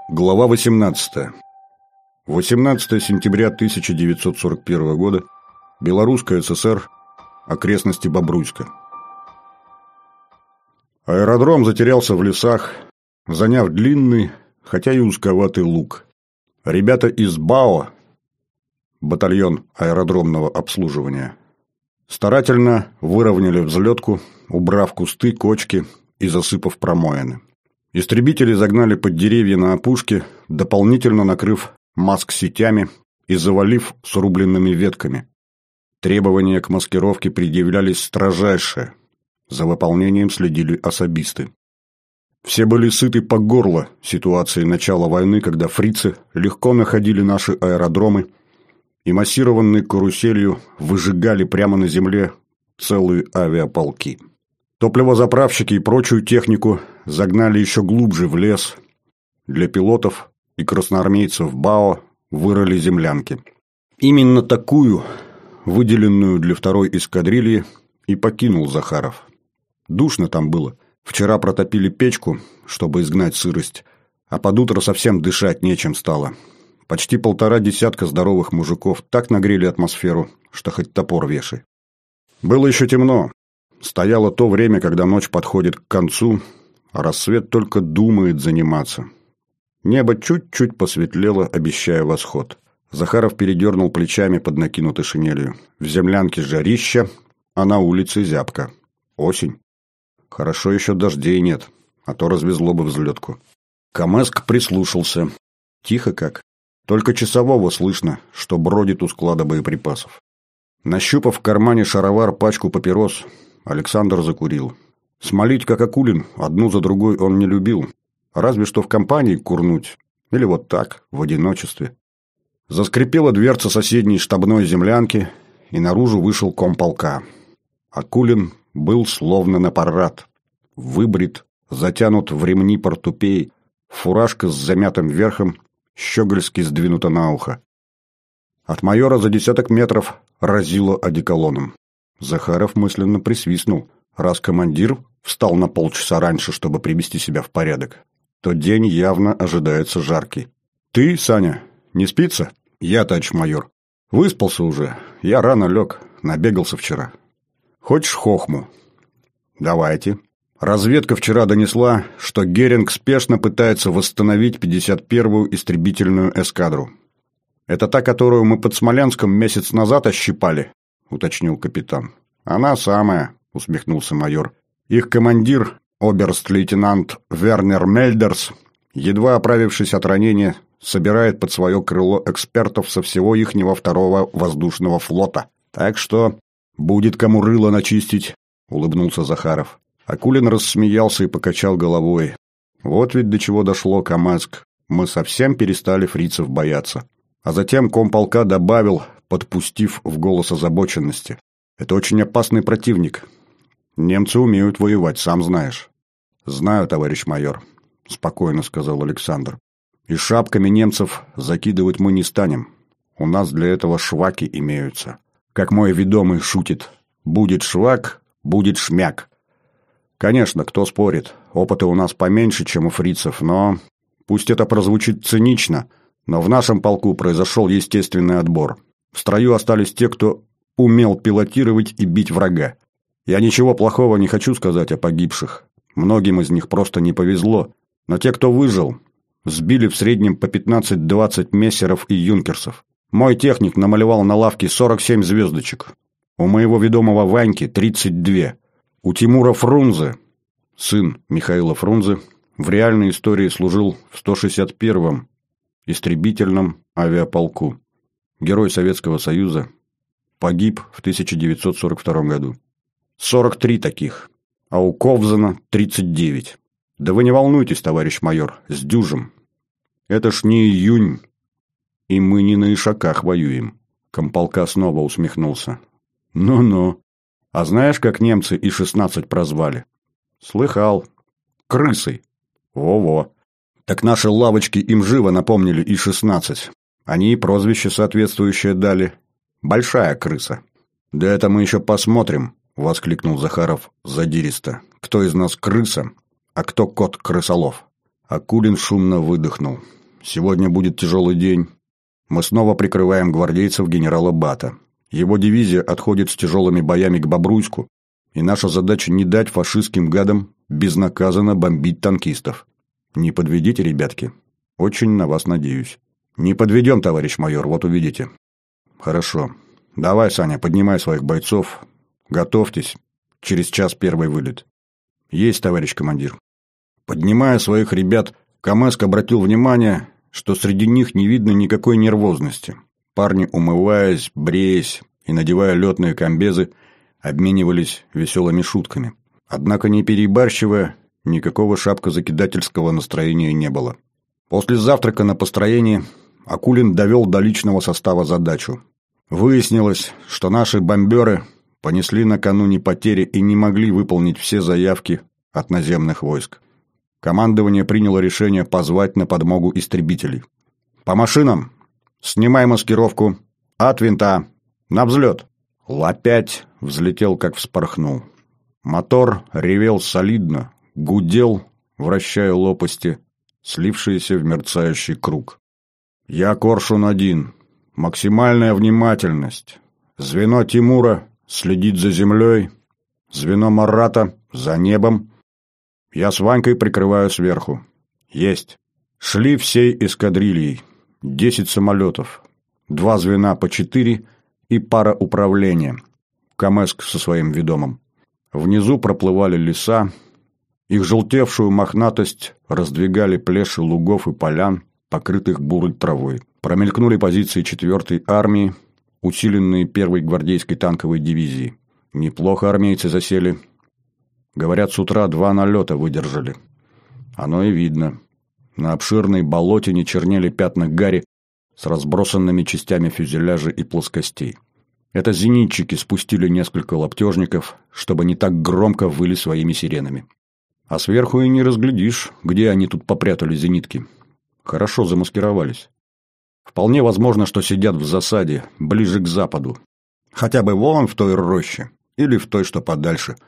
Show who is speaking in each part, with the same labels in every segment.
Speaker 1: Глава 18. 18 сентября 1941 года. Белорусская ССР. Окрестности Бобруйска. Аэродром затерялся в лесах, заняв длинный, хотя и узковатый луг. Ребята из БАО, батальон аэродромного обслуживания, старательно выровняли взлетку, убрав кусты, кочки и засыпав промоины. Истребители загнали под деревья на опушке, дополнительно накрыв маск сетями и завалив срубленными ветками. Требования к маскировке предъявлялись строжайшие. За выполнением следили особисты. Все были сыты по горло ситуацией начала войны, когда фрицы легко находили наши аэродромы и массированной каруселью выжигали прямо на земле целые авиаполки. Топливозаправщики и прочую технику загнали еще глубже в лес. Для пилотов и красноармейцев БАО вырыли землянки. Именно такую, выделенную для второй эскадрильи, и покинул Захаров. Душно там было. Вчера протопили печку, чтобы изгнать сырость, а под утро совсем дышать нечем стало. Почти 1,5 десятка здоровых мужиков так нагрели атмосферу, что хоть топор вешай. Было еще темно. Стояло то время, когда ночь подходит к концу, а рассвет только думает заниматься. Небо чуть-чуть посветлело, обещая восход. Захаров передернул плечами под накинутой шинелью. В землянке жарища, а на улице зябко. Осень. Хорошо еще дождей нет, а то развезло бы взлетку. Камэск прислушался. Тихо как. Только часового слышно, что бродит у склада боеприпасов. Нащупав в кармане шаровар пачку папирос, Александр закурил. Смолить, как Акулин, одну за другой он не любил. Разве что в компании курнуть. Или вот так, в одиночестве. Заскрипела дверца соседней штабной землянки, и наружу вышел комполка. Акулин был словно на парад. Выбрит, затянут в ремни портупей, фуражка с замятым верхом, щегольски сдвинута на ухо. От майора за 10 метров разило одеколоном. Захаров мысленно присвистнул. Раз командир встал на полчаса раньше, чтобы привести себя в порядок, то день явно ожидается жаркий. «Ты, Саня, не спится?» «Я, товарищ майор. Выспался уже. Я рано лег. Набегался вчера. Хочешь хохму?» «Давайте». Разведка вчера донесла, что Геринг спешно пытается восстановить 51-ю истребительную эскадру. «Это та, которую мы под Смолянском месяц назад ощипали?» — уточнил капитан. «Она самая», — усмехнулся майор. «Их командир, оберст-лейтенант Вернер Мельдерс, едва оправившись от ранения, собирает под свое крыло экспертов со всего ихнего 2-го воздушного флота. Так что будет кому рыло начистить», — улыбнулся Захаров. Акулин рассмеялся и покачал головой. «Вот ведь до чего дошло, Камэск. Мы совсем перестали фрицев бояться». А затем комполка добавил, подпустив в голос озабоченности: «Это очень опасный противник. Немцы умеют воевать, сам знаешь». «Знаю, товарищ майор», — спокойно сказал Александр. «И шапками немцев закидывать мы не станем. У нас для этого шваки имеются. Как мой ведомый шутит: будет швак, будет шмяк». Конечно, кто спорит, опыта у нас поменьше, чем у фрицев, но... Пусть это прозвучит цинично, но в нашем полку произошел естественный отбор. В строю остались те, кто умел пилотировать и бить врага. Я ничего плохого не хочу сказать о погибших. Многим из них просто не повезло. Но те, кто выжил, сбили в среднем по 15-20 мессеров и юнкерсов. Мой техник намалевал на лавке 47 звездочек. У моего ведомого Ваньки 32. У Тимура Фрунзе, сын Михаила Фрунзе, в реальной истории служил в 161-м истребительном авиаполку. Герой Советского Союза, погиб в 1942 году. 43 таких, а у Ковзана 39. Да вы не волнуйтесь, товарищ майор, сдюжим. Это ж не июнь, и мы не на ишаках воюем. Комполка снова усмехнулся. Ну-ну. А знаешь, как немцы И-16 прозвали? Слыхал. Крысой. Во-во. Так наши лавочки им живо напомнили И-16. Они и прозвище соответствующее дали. Большая крыса. Да это мы еще посмотрим, воскликнул Захаров задиристо. Кто из нас крыса, а кто кот-крысолов? Акулин шумно выдохнул. сегодня будет тяжелый день. Мы снова прикрываем гвардейцев генерала Бата. Его дивизия отходит с тяжелыми боями к Бобруйску, и наша задача не дать фашистским гадам безнаказанно бомбить танкистов. Не подведите, ребятки. Очень на вас надеюсь. Не подведем, товарищ майор, вот увидите. Хорошо. Давай, Саня, поднимай своих бойцов. Готовьтесь. Через час первый вылет. Есть, товарищ командир. Поднимая своих ребят, Камэск обратил внимание, что среди них не видно никакой нервозности. Парни, умываясь, бреясь и надевая летные комбезы, обменивались веселыми шутками. Однако, не перебарщивая, никакого шапкозакидательского настроения не было. После завтрака на построении Акулин довел до личного состава задачу. Выяснилось, что наши бомберы понесли накануне потери и не могли выполнить все заявки от наземных войск. Командование приняло решение позвать на подмогу истребителей. «По машинам! Снимай маскировку! От винта! На взлет!» Ла-5 взлетел, как вспорхнул. Мотор ревел солидно, гудел, вращая лопасти, слившиеся в мерцающий круг. «Я Коршун-1. Максимальная внимательность. Звено Тимура следит за землей. Звено Марата за небом. Я с Ванькой прикрываю сверху. Есть. Шли всей эскадрильей. 10 самолетов. 2 звена по 4 и пара управления. Камэск со своим ведомым. Внизу проплывали леса. Их желтевшую мохнатость раздвигали плеши лугов и полян, покрытых бурой травой. Промелькнули позиции 4-й армии, усиленные 1-й гвардейской танковой дивизией. Неплохо армейцы засели. Говорят, с утра 2 налета выдержали. Оно и видно. На обширной болотине чернели пятна гари с разбросанными частями фюзеляжа и плоскостей. Это зенитчики спустили несколько лаптежников, чтобы не так громко выли своими сиренами. А сверху и не разглядишь, где они тут попрятали зенитки. Хорошо замаскировались. Вполне возможно, что сидят в засаде, ближе к западу. Хотя бы вон в той роще, или в той, что подальше.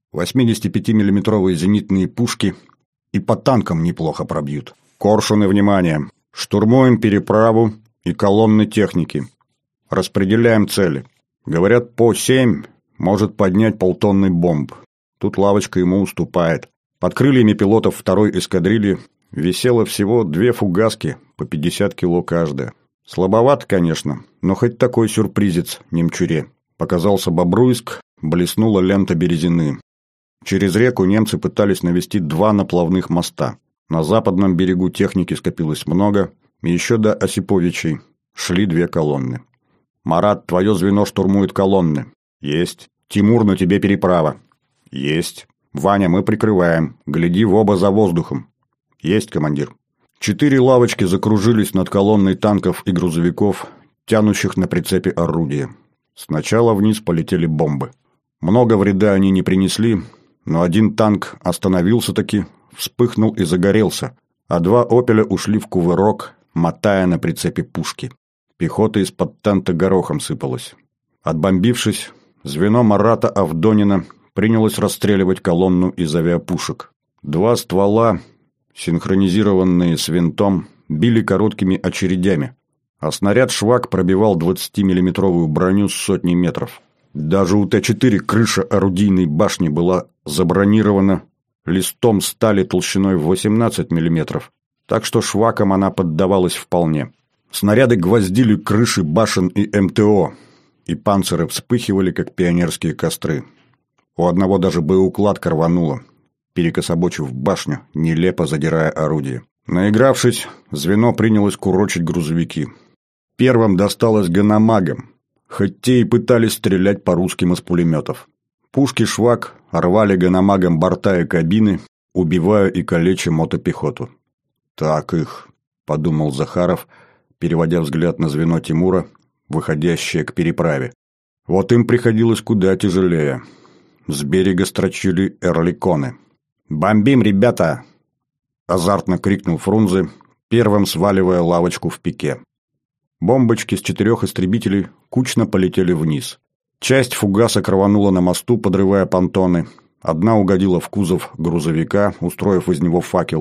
Speaker 1: 85-миллиметровые зенитные пушки и по танкам неплохо пробьют. Коршуны, внимание! Штурмуем переправу и колонны техники. Распределяем цели. Говорят, по 7 может поднять полтонны бомб. Тут лавочка ему уступает. Под крыльями пилотов 2-й эскадрильи висело всего 2 фугаски по 50 кило каждая. Слабовато, конечно, но хоть такой сюрпризец немчуре. Показался Бобруйск, блеснула лента Березины. Через реку немцы пытались навести 2 наплавных моста. На западном берегу техники скопилось много, и еще до Осиповичей шли 2 колонны. «Марат, твое звено штурмует колонны». «Есть». «Тимур, на тебе переправа». «Есть». «Ваня, мы прикрываем. Гляди в оба за воздухом». «Есть, командир». 4 лавочки закружились над колонной танков и грузовиков, тянущих на прицепе орудия. Сначала вниз полетели бомбы. Много вреда они не принесли, но один танк остановился-таки, вспыхнул и загорелся, а 2 «Опеля» ушли в кувырок, мотая на прицепе пушки. Пехота из-под тента горохом сыпалась. Отбомбившись, звено Марата Авдонина принялось расстреливать колонну из авиапушек. 2 ствола, синхронизированные с винтом, били короткими очередями, а снаряд «Швак» пробивал 20-миллиметровую броню с сотни метров. Даже у Т-4 крыша орудийной башни была забронирована листом стали толщиной в 18 миллиметров, так что «Швакам» она поддавалась вполне. Снаряды гвоздили крыши башен и МТО, и панциры вспыхивали, как пионерские костры. У одного даже боеукладка рванула, перекособочив башню, нелепо задирая орудие. Наигравшись, звено принялось курочить грузовики. Первым досталось ганамагам, хоть те и пытались стрелять по русским из пулеметов. Пушки «Швак» рвали ганамагам борта и кабины, убивая и калеча мотопехоту. «Так их», — подумал Захаров, переводя взгляд на звено Тимура, выходящее к переправе. Вот им приходилось куда тяжелее. С берега строчили эрликоны. «Бомбим, ребята!» — азартно крикнул Фрунзе, первым сваливая лавочку в пике. Бомбочки с 4 истребителей кучно полетели вниз. Часть фугасок рванула на мосту, подрывая понтоны. Одна угодила в кузов грузовика, устроив из него факел.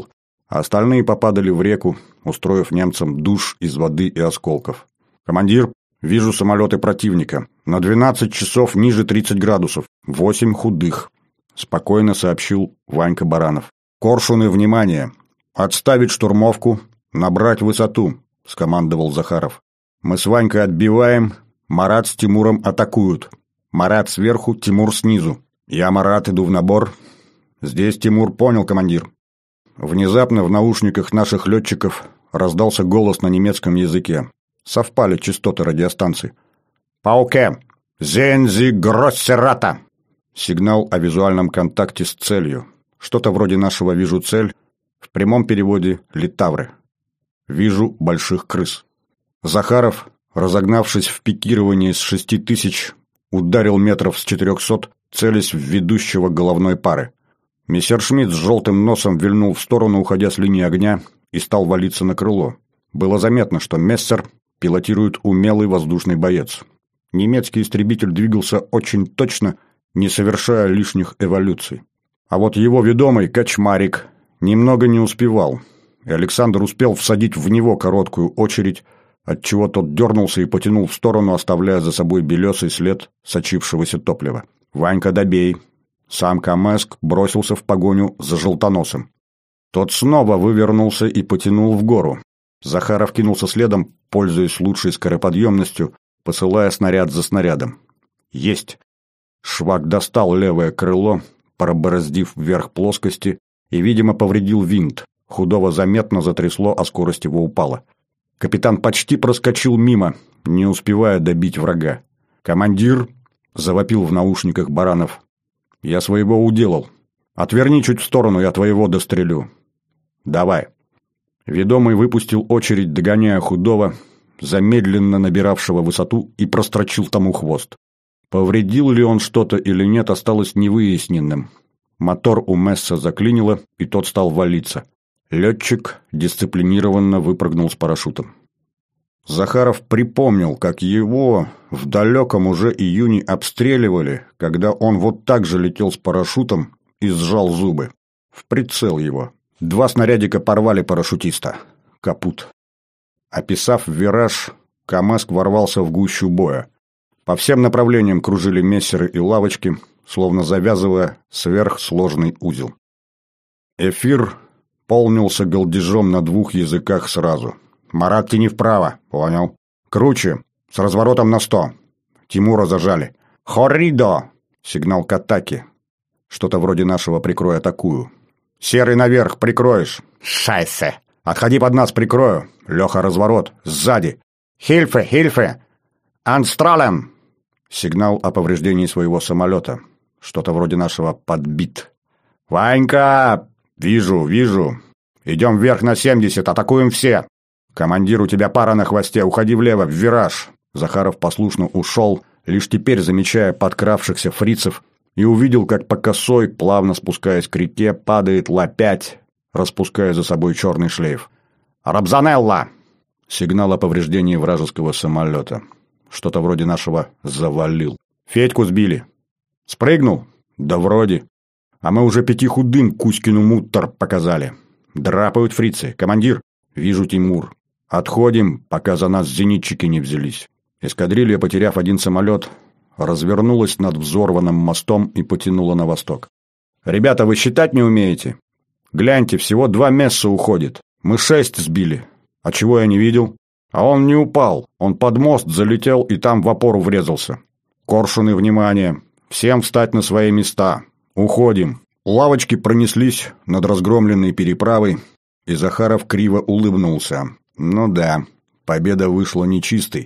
Speaker 1: а остальные попадали в реку, устроив немцам душ из воды и осколков. «Командир, вижу самолеты противника. На 12 часов ниже 30 градусов. 8 худых», — спокойно сообщил Ванька Баранов. «Коршуны, внимание! Отставить штурмовку, набрать высоту», — скомандовал Захаров. «Мы с Ванькой отбиваем, Марат с Тимуром атакуют. Марат сверху, Тимур снизу. Я, Марат, иду в набор. Здесь Тимур, понял, командир». Внезапно в наушниках наших летчиков раздался голос на немецком языке. Совпали частоты радиостанций. «Пауке! Зензи Гроссерата!» Сигнал о визуальном контакте с целью. Что-то вроде нашего «вижу цель», в прямом переводе «литавры». «Вижу больших крыс». Захаров, разогнавшись в пикировании с 6000, ударил метров с 400, целясь в ведущего головной пары. Мессершмитт с желтым носом вильнул в сторону, уходя с линии огня, и стал валиться на крыло. Было заметно, что Мессер пилотирует умелый воздушный боец. Немецкий истребитель двигался очень точно, не совершая лишних эволюций. А вот его ведомый Качмарик немного не успевал, и Александр успел всадить в него короткую очередь, отчего тот дернулся и потянул в сторону, оставляя за собой белесый след сочившегося топлива. «Ванька, добей!» Сам Камэск бросился в погоню за желтоносом. Тот снова вывернулся и потянул в гору. Захаров кинулся следом, пользуясь лучшей скороподъемностью, посылая снаряд за снарядом. «Есть!» Швак достал левое крыло, пробороздив вверх плоскости, и, видимо, повредил винт. Худого заметно затрясло, а скорость его упала. Капитан почти проскочил мимо, не успевая добить врага. «Командир!» — завопил в наушниках Баранов. «Я своего уделал. Отверни чуть в сторону, я твоего дострелю». «Давай». Ведомый выпустил очередь, догоняя Худого, замедленно набиравшего высоту, и прострочил тому хвост. Повредил ли он что-то или нет, осталось невыясненным. Мотор у Месса заклинило, и тот стал валиться. Летчик дисциплинированно выпрыгнул с парашютом. Захаров припомнил, как его в далеком уже июне обстреливали, когда он вот так же летел с парашютом и сжал зубы. В прицел его. 2 снарядика порвали парашютиста. Капут. Описав вираж, Камэск ворвался в гущу боя. По всем направлениям кружили мессеры и лавочки, словно завязывая сверхсложный узел. Эфир полнился галдежом на 2 языках сразу. «Марат, тяни вправо». «Понял». «Круче. С разворотом на 100». Тимура зажали. «Хорридо!» Сигнал к атаке. Что-то вроде нашего «прикрой атакую». «Серый наверх, прикроешь». «Шайсе!» «Отходи под нас, прикрою». «Леха, разворот. Сзади». «Хильфе, Хильфе! Анстралем!» Сигнал о повреждении своего самолета. Что-то вроде нашего «подбит». «Ванька!» «Вижу, вижу. Идем вверх на 70, атакуем все». «Командир, у тебя пара на хвосте, уходи влево, в вираж». Захаров послушно ушел, лишь теперь замечая подкравшихся фрицев, и увидел, как по косой, плавно спускаясь к реке, падает Ла-5, распуская за собой черный шлейф. «Рабзанелла!» Сигнал о повреждении вражеского самолета. Что-то вроде нашего «завалил». «Федьку сбили». «Спрыгнул?» «Да вроде. А мы уже 5 худым Кузькину муттер показали. Драпают фрицы. Командир?» «Вижу, Тимур. Отходим, пока за нас зенитчики не взялись». Эскадрилья, потеряв 1 самолет, развернулась над взорванным мостом и потянула на восток. «Ребята, вы считать не умеете? Гляньте, всего 2 месса уходит. Мы 6 сбили. А чего я не видел? А он не упал. Он под мост залетел и там в опору врезался. Коршуны, внимание! Всем встать на свои места. Уходим». Лавочки пронеслись над разгромленной переправой, и Захаров криво улыбнулся. Ну да, победа вышла нечистой.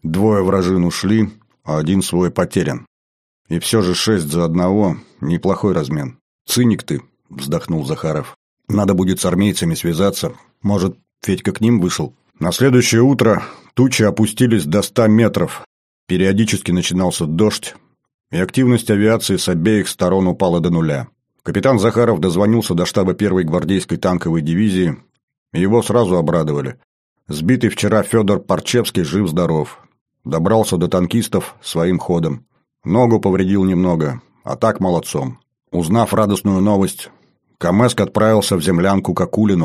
Speaker 1: 2 вражин ушли, а 1 свой потерян. И все же 6 за 1 – неплохой размен. «Циник ты», – вздохнул Захаров. «Надо будет с армейцами связаться. Может, Федька к ним вышел?» На следующее утро тучи опустились до 100 метров. Периодически начинался дождь, и активность авиации с обеих сторон упала до 0. Капитан Захаров дозвонился до штаба 1-й гвардейской танковой дивизии. Его сразу обрадовали. Сбитый вчера Федор Парчевский жив-здоров. Добрался до танкистов своим ходом. Ногу повредил немного, а так молодцом. Узнав радостную новость, Камэск отправился в землянку к Акулину,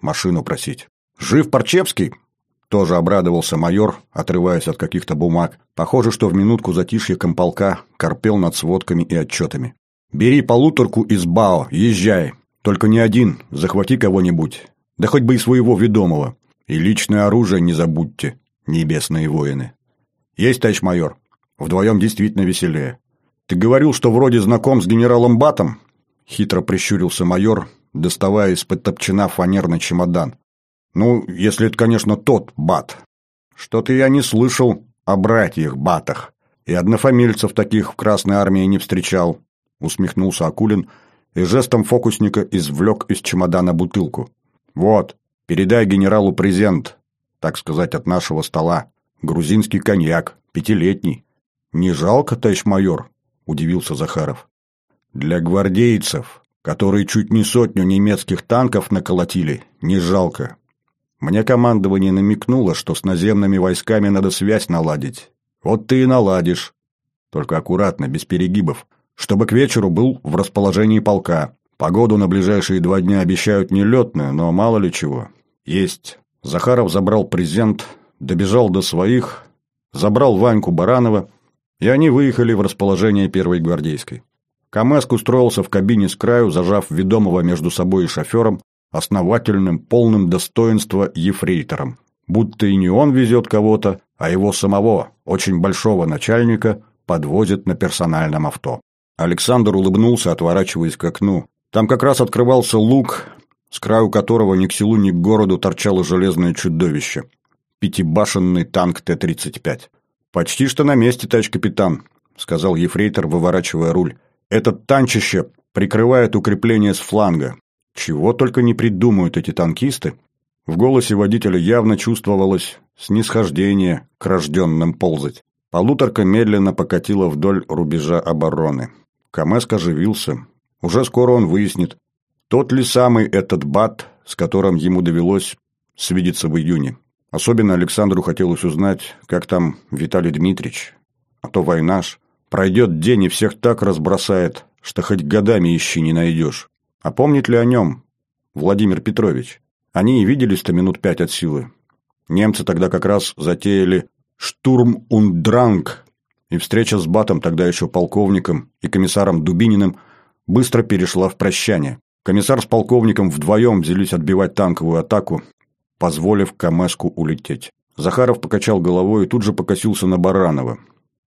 Speaker 1: машину просить. Жив Парчевский? Тоже обрадовался майор, отрываясь от каких-то бумаг. Похоже, что в минутку затишья комполка корпел над сводками и отчетами. «Бери полуторку из БАО, езжай. Только не один, захвати кого-нибудь. Да хоть бы и своего ведомого. И личное оружие не забудьте, небесные воины». «Есть, товарищ майор. Вдвоем действительно веселее». «Ты говорил, что вроде знаком с генералом Батом?» Хитро прищурился майор, доставая из-под топчина фанерный чемодан. «Ну, если это, конечно, тот Бат. Что-то я не слышал о братьях Батах. И однофамильцев таких в Красной армии не встречал», — усмехнулся Акулин и жестом фокусника извлек из чемодана бутылку. «Вот, передай генералу презент, так сказать, от нашего стола. Грузинский коньяк, 5-летний». «Не жалко, товарищ майор?» — удивился Захаров. «Для гвардейцев, которые чуть не 100 немецких танков наколотили, не жалко. Мне командование намекнуло, что с наземными войсками надо связь наладить. Вот ты и наладишь. Только аккуратно, без перегибов, чтобы к вечеру был в расположении полка. Погоду на ближайшие 2 дня обещают нелетную, но мало ли чего». «Есть». Захаров забрал презент, добежал до своих, забрал Ваньку Баранова, и они выехали в расположение 1-й гвардейской. Камэск устроился в кабине с краю, зажав ведомого между собой и шофером, основательным, полным достоинства ефрейтором. Будто и не он везет кого-то, а его самого, очень большого начальника, подвозят на персональном авто. Александр улыбнулся, отворачиваясь к окну. Там как раз открывался луг, с краю которого ни к селу, ни к городу торчало железное чудовище. 5-башенный танк Т-35. «Почти что на месте, товарищ капитан», — сказал ефрейтор, выворачивая руль. «Этот танчище прикрывает укрепление с фланга. Чего только не придумают эти танкисты». В голосе водителя явно чувствовалось снисхождение к рожденным ползать. Полуторка медленно покатила вдоль рубежа обороны. Камэск оживился. Уже скоро он выяснит, тот ли самый этот Бат, с которым ему довелось свидеться в июне. Особенно Александру хотелось узнать, как там Виталий Дмитриевич. А то война ж. Пройдет день и всех так разбросает, что хоть годами ищи не найдешь. А помнит ли о нем Владимир Петрович? Они и виделись-то минут 5 от силы. Немцы тогда как раз затеяли штурм und Drang, и встреча с Батом, тогда еще полковником, и комиссаром Дубининым быстро перешла в прощание. Комиссар с полковником вдвоем взялись отбивать танковую атаку, позволив Камэску улететь. Захаров покачал головой и тут же покосился на Баранова.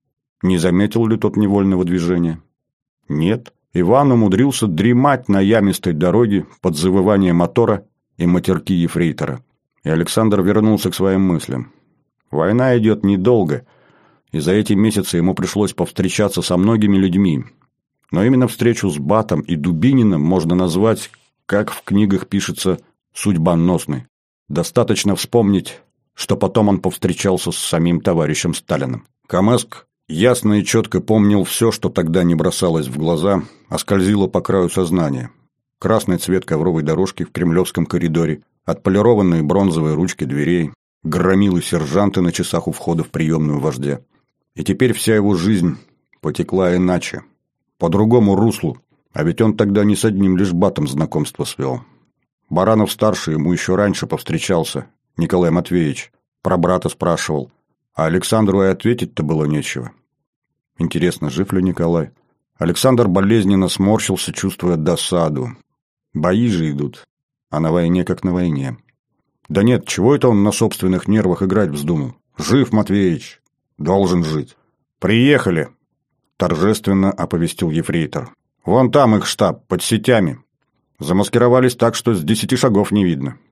Speaker 1: Не заметил ли тот невольного движения? Нет. Иван умудрился дремать на ямистой дороге под завывание мотора и матерки ефрейтора. И Александр вернулся к своим мыслям. Война идет недолго, и за эти месяцы ему пришлось повстречаться со многими людьми. Но именно встречу с Батом и Дубининым можно назвать, как в книгах пишется, судьбоносной. Достаточно вспомнить, что потом он повстречался с самим товарищем Сталиным. Камэск ясно и четко помнил все, что тогда не бросалось в глаза, а скользило по краю сознания. Красный цвет ковровой дорожки в кремлевском коридоре, отполированные бронзовые ручки дверей, громилы-сержанты на часах у входа в приемную вождя. И теперь вся его жизнь потекла иначе, по другому руслу, а ведь он тогда не с одним лишь Батом знакомство свел. Баранов-старший ему еще раньше повстречался, Николай Матвеевич, про брата спрашивал, а Александру и ответить-то было нечего. Интересно, жив ли Николай? Александр болезненно сморщился, чувствуя досаду. Бои же идут, а на войне как на войне. Да нет, чего это он на собственных нервах играть вздумал? Жив, Матвеич, должен жить. «Приехали!» – торжественно оповестил ефрейтор. «Вон там их штаб, под сетями. Замаскировались так, что с 10 шагов не видно.